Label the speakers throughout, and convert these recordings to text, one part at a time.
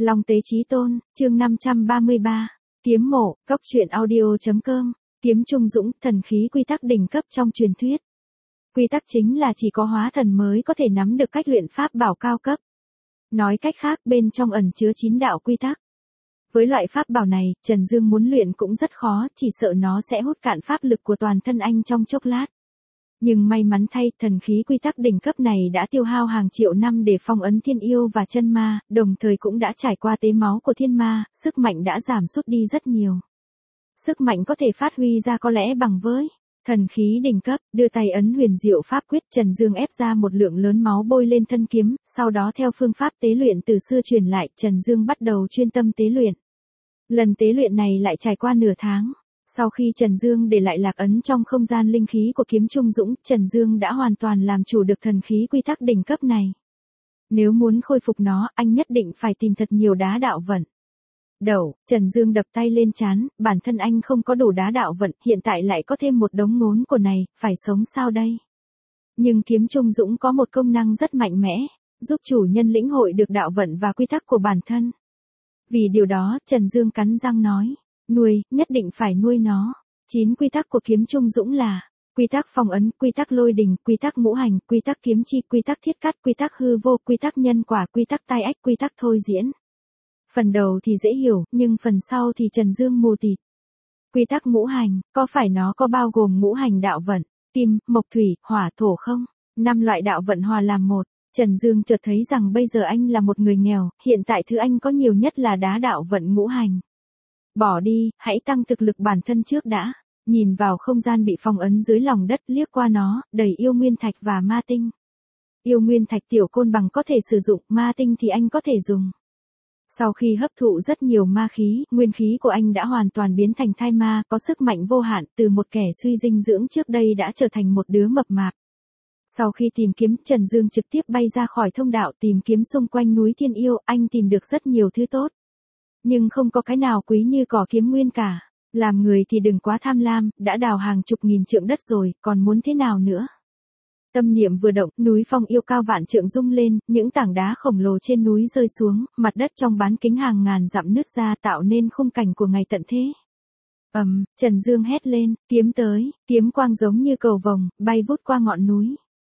Speaker 1: Long Tế Chí Tôn, chương 533. Kiếm mộ, cốc truyện audio.com. Kiếm Trung Dũng, thần khí quy tắc đỉnh cấp trong truyền thuyết. Quy tắc chính là chỉ có hóa thần mới có thể nắm được cách luyện pháp bảo cao cấp. Nói cách khác, bên trong ẩn chứa 9 đạo quy tắc. Với loại pháp bảo này, Trần Dương muốn luyện cũng rất khó, chỉ sợ nó sẽ hút cạn pháp lực của toàn thân anh trong chốc lát. Nhưng may mắn thay, thần khí quy tắc đỉnh cấp này đã tiêu hao hàng triệu năm để phong ấn thiên yêu và chân ma, đồng thời cũng đã trải qua tế máu của thiên ma, sức mạnh đã giảm sút đi rất nhiều. Sức mạnh có thể phát huy ra có lẽ bằng với thần khí đỉnh cấp, đưa tay ấn huyền diệu pháp quyết, Trần Dương ép ra một lượng lớn máu bôi lên thân kiếm, sau đó theo phương pháp tế luyện từ xưa truyền lại, Trần Dương bắt đầu chuyên tâm tế luyện. Lần tế luyện này lại trải qua nửa tháng. Sau khi Trần Dương để lại lạc ấn trong không gian linh khí của kiếm Trung Dũng, Trần Dương đã hoàn toàn làm chủ được thần khí quy tắc đỉnh cấp này. Nếu muốn khôi phục nó, anh nhất định phải tìm thật nhiều đá đạo vận. Trần Dương đập tay lên trán, bản thân anh không có đủ đá đạo vận, hiện tại lại có thêm một đống ngốn của này, phải sống sao đây? Nhưng kiếm Trung Dũng có một công năng rất mạnh mẽ, giúp chủ nhân lĩnh hội được đạo vận và quy tắc của bản thân. Vì điều đó, Trần Dương cắn răng nói, nuôi, nhất định phải nuôi nó. 9 quy tắc của kiếm Trung Dũng là quy tắc phong ấn, quy tắc lôi đình, quy tắc ngũ hành, quy tắc kiếm chi, quy tắc thiết cắt, quy tắc hư vô, quy tắc nhân quả, quy tắc tai ách, quy tắc thôi diễn. Phần đầu thì dễ hiểu, nhưng phần sau thì Trần Dương mù tịt. Quy tắc ngũ hành, có phải nó có bao gồm ngũ hành đạo vận, kim, mộc thủy, hỏa thổ không? 5 loại đạo vận hòa làm một. Trần Dương chợt thấy rằng bây giờ anh là một người nghèo, hiện tại thứ anh có nhiều nhất là đá đạo vận ngũ hành. Bỏ đi, hãy tăng thực lực bản thân trước đã. Nhìn vào không gian bị phong ấn dưới lòng đất, liếc qua nó, đầy yêu nguyên thạch và ma tinh. Yêu nguyên thạch tiểu côn bằng có thể sử dụng, ma tinh thì anh có thể dùng. Sau khi hấp thụ rất nhiều ma khí, nguyên khí của anh đã hoàn toàn biến thành thai ma, có sức mạnh vô hạn, từ một kẻ suy dinh dưỡng trước đây đã trở thành một đứa mập mạp. Sau khi tìm kiếm, Trần Dương trực tiếp bay ra khỏi thông đạo tìm kiếm xung quanh núi Thiên Yêu, anh tìm được rất nhiều thứ tốt. Nhưng không có cái nào quý như cỏ kiếm nguyên cả. Làm người thì đừng quá tham lam, đã đào hàng chục nghìn trượng đất rồi, còn muốn thế nào nữa? Tâm niệm vừa động, núi Phong Yêu cao vạn trượng rung lên, những tảng đá khổng lồ trên núi rơi xuống, mặt đất trong bán kính hàng ngàn dặm nứt ra tạo nên khung cảnh của ngày tận thế. Trần Dương hét lên, kiếm tới, kiếm quang giống như cầu vồng, bay vút qua ngọn núi.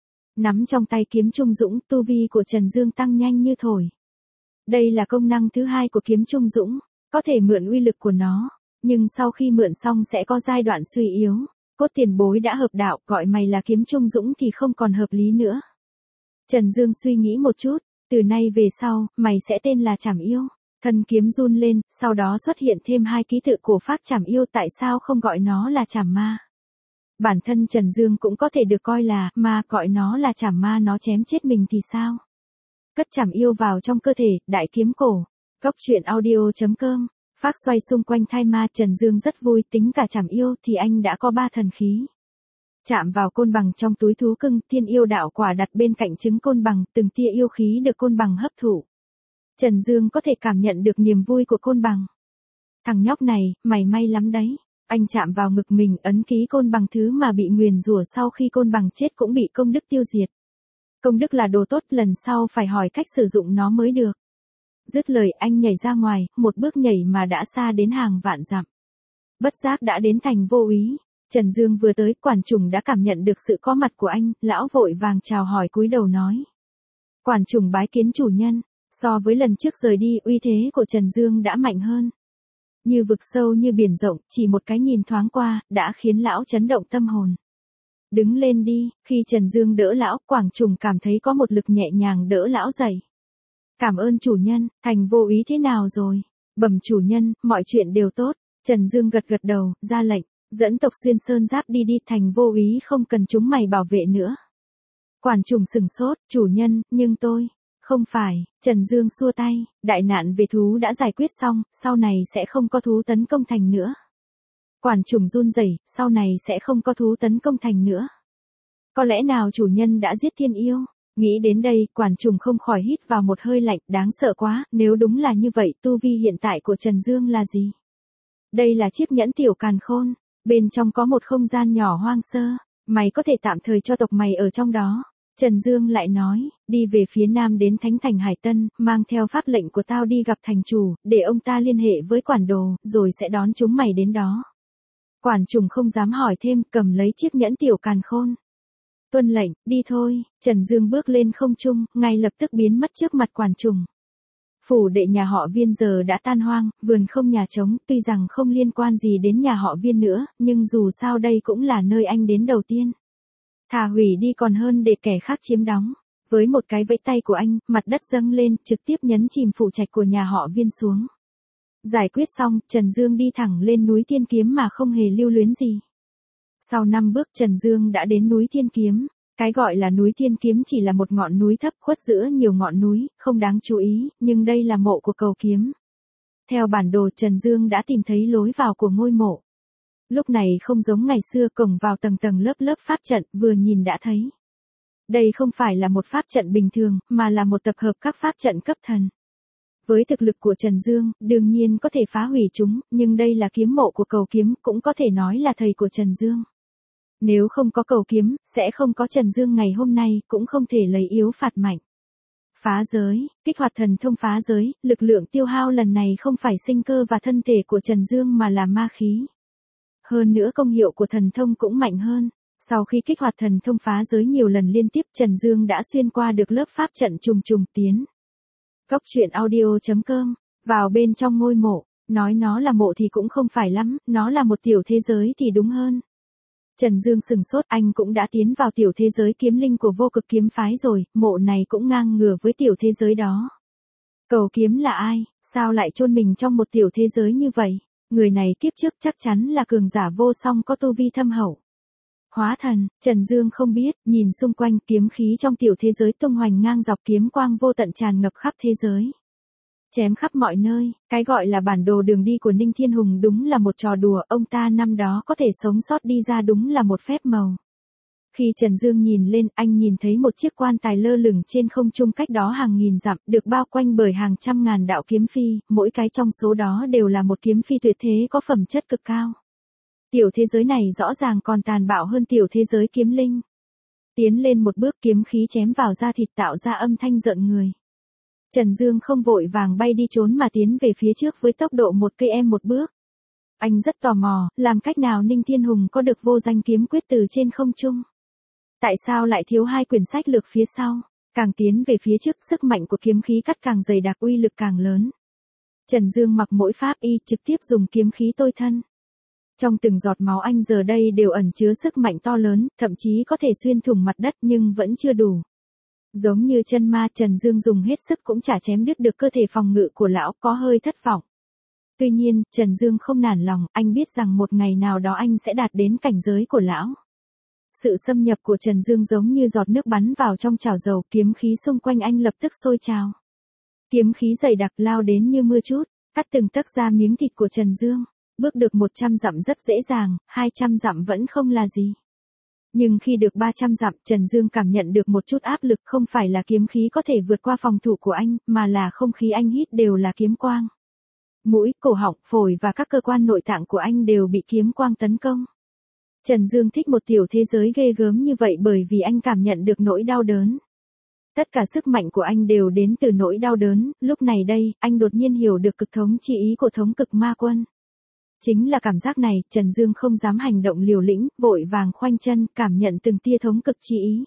Speaker 1: Nắm trong tay kiếm Trung Dũng, tu vi của Trần Dương tăng nhanh như thổi. Đây là công năng thứ hai của kiếm Trung Dũng, có thể mượn uy lực của nó, nhưng sau khi mượn xong sẽ có giai đoạn suy yếu. Cốt tiền bối đã hợp đạo, gọi mày là kiếm Trung Dũng thì không còn hợp lý nữa. Trần Dương suy nghĩ một chút, từ nay về sau, mày sẽ tên là Trảm Yêu. Thân kiếm run lên, sau đó xuất hiện thêm 2 ký tự cổ phác Trảm Yêu, tại sao không gọi nó là Trảm Ma? Bản thân Trần Dương cũng có thể được coi là ma, gọi nó là Trảm Ma nó chém chết mình thì sao? Cất Trảm Yêu vào trong cơ thể, đại kiếm cổ. Cốc truyện audio.com. Phác xoay xung quanh thai ma, Trần Dương rất vui, tính cả Trảm Yêu thì anh đã có 3 thần khí. Chạm vào côn bằng trong túi thú cưng, thiên yêu đạo quả đặt bên cạnh trứng côn bằng, từng tia yêu khí được côn bằng hấp thụ. Trần Dương có thể cảm nhận được niềm vui của côn bằng. Thằng nhóc này, mày may lắm đấy. Anh chạm vào ngực mình, ấn ký côn bằng, thứ mà bị nguyền rủa sau khi côn bằng chết cũng bị công đức tiêu diệt. Công đức là đồ tốt, lần sau phải hỏi cách sử dụng nó mới được. Dứt lời anh nhảy ra ngoài, một bước nhảy mà đã xa đến hàng vạn dặm. Bất giác đã đến thành Vô Úy. Trần Dương vừa tới, quản trùng đã cảm nhận được sự có mặt của anh, lão vội vàng chào hỏi cúi đầu nói. Quản trùng bái kiến chủ nhân, so với lần trước rời đi, uy thế của Trần Dương đã mạnh hơn. Như vực sâu như biển rộng, chỉ một cái nhìn thoáng qua, đã khiến lão chấn động tâm hồn. Đứng lên đi, khi Trần Dương đỡ lão, quản trùng cảm thấy có một lực nhẹ nhàng đỡ lão dậy. Cảm ơn chủ nhân, thành Vô Úy thế nào rồi? Bẩm chủ nhân, mọi chuyện đều tốt. Trần Dương gật gật đầu, ra lệnh, dẫn tộc Xuyên Sơn Giáp đi đi, thành Vô Úy không cần chúng mày bảo vệ nữa. Quản trùng sừng sốt, chủ nhân, nhưng tôi, không phải, Trần Dương xua tay, đại nạn về thú đã giải quyết xong, sau này sẽ không có thú tấn công thành nữa. Quản trùng run rẩy, sau này sẽ không có thú tấn công thành nữa. Có lẽ nào chủ nhân đã giết thiên yêu? Nghĩ đến đây, quản trùng không khỏi hít vào một hơi lạnh, đáng sợ quá, nếu đúng là như vậy, tu vi hiện tại của Trần Dương là gì? Đây là chiếc nhẫn tiểu càn khôn, bên trong có một không gian nhỏ hoang sơ, mày có thể tạm thời cho tộc mày ở trong đó. Trần Dương lại nói, đi về phía nam đến Thánh Thành Hải Tân, mang theo pháp lệnh của tao đi gặp thành chủ, để ông ta liên hệ với quản đồ, rồi sẽ đón chúng mày đến đó. Quản trùng không dám hỏi thêm, cầm lấy chiếc nhẫn tiểu càn khôn. Tuân lệnh, đi thôi. Trần Dương bước lên không trung, ngay lập tức biến mất trước mặt quản trùng. Phủ đệ nhà họ Viên giờ đã tan hoang, vườn không nhà trống, tuy rằng không liên quan gì đến nhà họ Viên nữa, nhưng dù sao đây cũng là nơi anh đến đầu tiên. Thà hủy đi còn hơn để kẻ khác chiếm đóng. Với một cái vẫy tay của anh, mặt đất dâng lên, trực tiếp nhấn chìm phủ trạch của nhà họ Viên xuống. Giải quyết xong, Trần Dương đi thẳng lên núi Thiên Kiếm mà không hề lưu luyến gì. Sau 5 bước Trần Dương đã đến núi Thiên Kiếm. Cái gọi là núi Thiên Kiếm chỉ là một ngọn núi thấp khuất giữa nhiều ngọn núi, không đáng chú ý, nhưng đây là mộ của cầu kiếm. Theo bản đồ Trần Dương đã tìm thấy lối vào của ngôi mộ. Lúc này không giống ngày xưa, cổng vào tầng tầng lớp lớp pháp trận, vừa nhìn đã thấy. Đây không phải là một pháp trận bình thường, mà là một tập hợp các pháp trận cấp thần. Với thực lực của Trần Dương, đương nhiên có thể phá hủy chúng, nhưng đây là kiếm mộ của cầu kiếm, cũng có thể nói là thầy của Trần Dương. Nếu không có cầu kiếm, sẽ không có Trần Dương ngày hôm nay, cũng không thể lấy yếu phạt mạnh. Phá giới, kích hoạt thần thông phá giới, lực lượng tiêu hao lần này không phải sinh cơ và thân thể của Trần Dương mà là ma khí. Hơn nữa công hiệu của thần thông cũng mạnh hơn. Sau khi kích hoạt thần thông phá giới nhiều lần liên tiếp, Trần Dương đã xuyên qua được lớp pháp trận trùng trùng tiến. Cốc truyện audio.com, vào bên trong ngôi mộ, nói nó là mộ thì cũng không phải lắm, nó là một tiểu thế giới thì đúng hơn. Trần Dương sừng sốt, anh cũng đã tiến vào tiểu thế giới kiếm linh của vô cực kiếm phái rồi, mộ này cũng ngang ngửa với tiểu thế giới đó. Cầu kiếm là ai, sao lại chôn mình trong một tiểu thế giới như vậy? Người này kiếp trước chắc chắn là cường giả vô song có tu vi thâm hậu. Hóa thần, Trần Dương không biết, nhìn xung quanh kiếm khí trong tiểu thế giới tung hoành ngang dọc, kiếm quang vô tận tràn ngập khắp thế giới. Chém khắp mọi nơi, cái gọi là bản đồ đường đi của Ninh Thiên Hùng đúng là một trò đùa, ông ta năm đó có thể sống sót đi ra đúng là một phép màu. Khi Trần Dương nhìn lên, anh nhìn thấy một chiếc quan tài lơ lửng trên không trung cách đó hàng nghìn dặm, được bao quanh bởi hàng trăm ngàn đạo kiếm phi, mỗi cái trong số đó đều là một kiếm phi tuyệt thế có phẩm chất cực cao. Tiểu thế giới này rõ ràng còn tàn bạo hơn tiểu thế giới kiếm linh. Tiến lên một bước, kiếm khí chém vào da thịt tạo ra âm thanh rợn người. Trần Dương không vội vàng bay đi trốn mà tiến về phía trước với tốc độ 1 km một bước. Anh rất tò mò, làm cách nào Ninh Thiên Hùng có được vô danh kiếm quyết từ trên không trung? Tại sao lại thiếu 2 quyển sách lược phía sau? Càng tiến về phía trước, sức mạnh của kiếm khí cắt càng dày đặc, uy lực càng lớn. Trần Dương mặc mỗi pháp y, trực tiếp dùng kiếm khí tôi thân. Trong từng giọt máu anh giờ đây đều ẩn chứa sức mạnh to lớn, thậm chí có thể xuyên thủng mặt đất nhưng vẫn chưa đủ. Giống như chân ma, Trần Dương dùng hết sức cũng chả chém đứt được cơ thể phòng ngự của lão, có hơi thất vọng. Tuy nhiên, Trần Dương không nản lòng, anh biết rằng một ngày nào đó anh sẽ đạt đến cảnh giới của lão. Sự xâm nhập của Trần Dương giống như giọt nước bắn vào trong chảo dầu, kiếm khí xung quanh anh lập tức sôi trào. Kiếm khí dày đặc lao đến như mưa trút, cắt từng tấc da miếng thịt của Trần Dương. Bước được 100 dặm rất dễ dàng, 200 dặm vẫn không là gì. Nhưng khi được 300 dặm, Trần Dương cảm nhận được một chút áp lực, không phải là kiếm khí có thể vượt qua phòng thủ của anh, mà là không khí anh hít đều là kiếm quang. Mũi, cổ họng, phổi và các cơ quan nội tạng của anh đều bị kiếm quang tấn công. Trần Dương thích một tiểu thế giới ghê gớm như vậy bởi vì anh cảm nhận được nỗi đau đớn. Tất cả sức mạnh của anh đều đến từ nỗi đau đớn, lúc này đây, anh đột nhiên hiểu được cực thống chi ý của thống cực ma quân. Chính là cảm giác này, Trần Dương không dám hành động liều lĩnh, vội vàng khoanh chân, cảm nhận từng tia thống cực chi ý.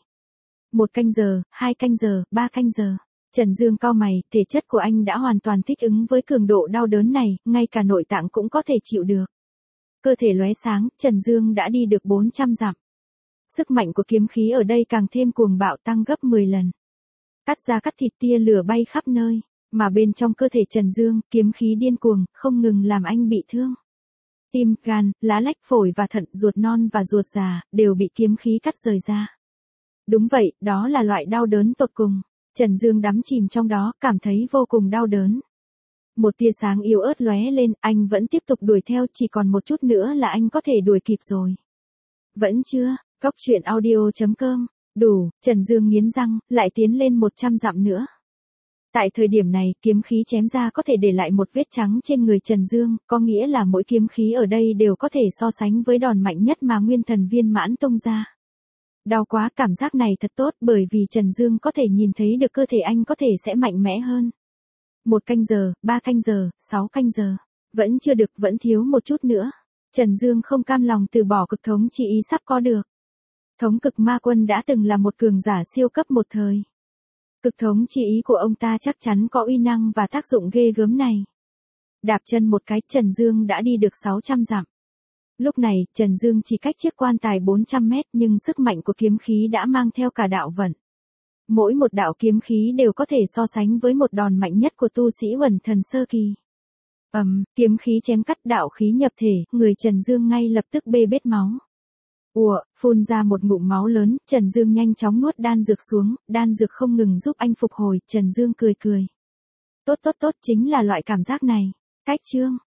Speaker 1: 1 canh giờ, 2 canh giờ, 3 canh giờ. Trần Dương cau mày, thể chất của anh đã hoàn toàn thích ứng với cường độ đau đớn này, ngay cả nội tạng cũng có thể chịu được. Cơ thể lóe sáng, Trần Dương đã đi được 400 dặm. Sức mạnh của kiếm khí ở đây càng thêm cuồng bạo, tăng gấp 10 lần. Cắt da cắt thịt, tia lửa bay khắp nơi, mà bên trong cơ thể Trần Dương, kiếm khí điên cuồng, không ngừng làm anh bị thương. Tim, gan, lá lách, phổi và thận, ruột non và ruột già, đều bị kiếm khí cắt rời ra. Đúng vậy, đó là loại đau đớn tột cùng. Trần Dương đắm chìm trong đó, cảm thấy vô cùng đau đớn. Một tia sáng yếu ớt lóe lên, anh vẫn tiếp tục đuổi theo, chỉ còn một chút nữa là anh có thể đuổi kịp rồi. Vẫn chưa, Cốc truyện audio.com, đủ, Trần Dương nghiến răng, lại tiến lên 100 dặm nữa. Tại thời điểm này, kiếm khí chém ra có thể để lại một vết trắng trên người Trần Dương, có nghĩa là mỗi kiếm khí ở đây đều có thể so sánh với đòn mạnh nhất mà Nguyên Thần Viên Mãn tung ra. Đau quá, cảm giác này thật tốt bởi vì Trần Dương có thể nhìn thấy được cơ thể anh có thể sẽ mạnh mẽ hơn. 1 canh giờ, 3 canh giờ, 6 canh giờ. Vẫn chưa được, vẫn thiếu một chút nữa. Trần Dương không cam lòng từ bỏ cực thống chi ý sắp có được. Thống cực ma quân đã từng là một cường giả siêu cấp một thời. Cực thống chi ý của ông ta chắc chắn có uy năng và tác dụng ghê gớm này. Đạp chân một cái, Trần Dương đã đi được 600 dặm. Lúc này, Trần Dương chỉ cách chiếc quan tài 400 mét nhưng sức mạnh của kiếm khí đã mang theo cả đạo vận. Mỗi một đạo kiếm khí đều có thể so sánh với một đòn mạnh nhất của tu sĩ Uẩn Thần sơ kỳ. Kiếm khí chém cắt, đạo khí nhập thể, người Trần Dương ngay lập tức bê bết máu. Phun ra một ngụm máu lớn, Trần Dương nhanh chóng nuốt đan dược xuống, đan dược không ngừng giúp anh phục hồi, Trần Dương cười cười. Tốt, chính là loại cảm giác này. Cách chương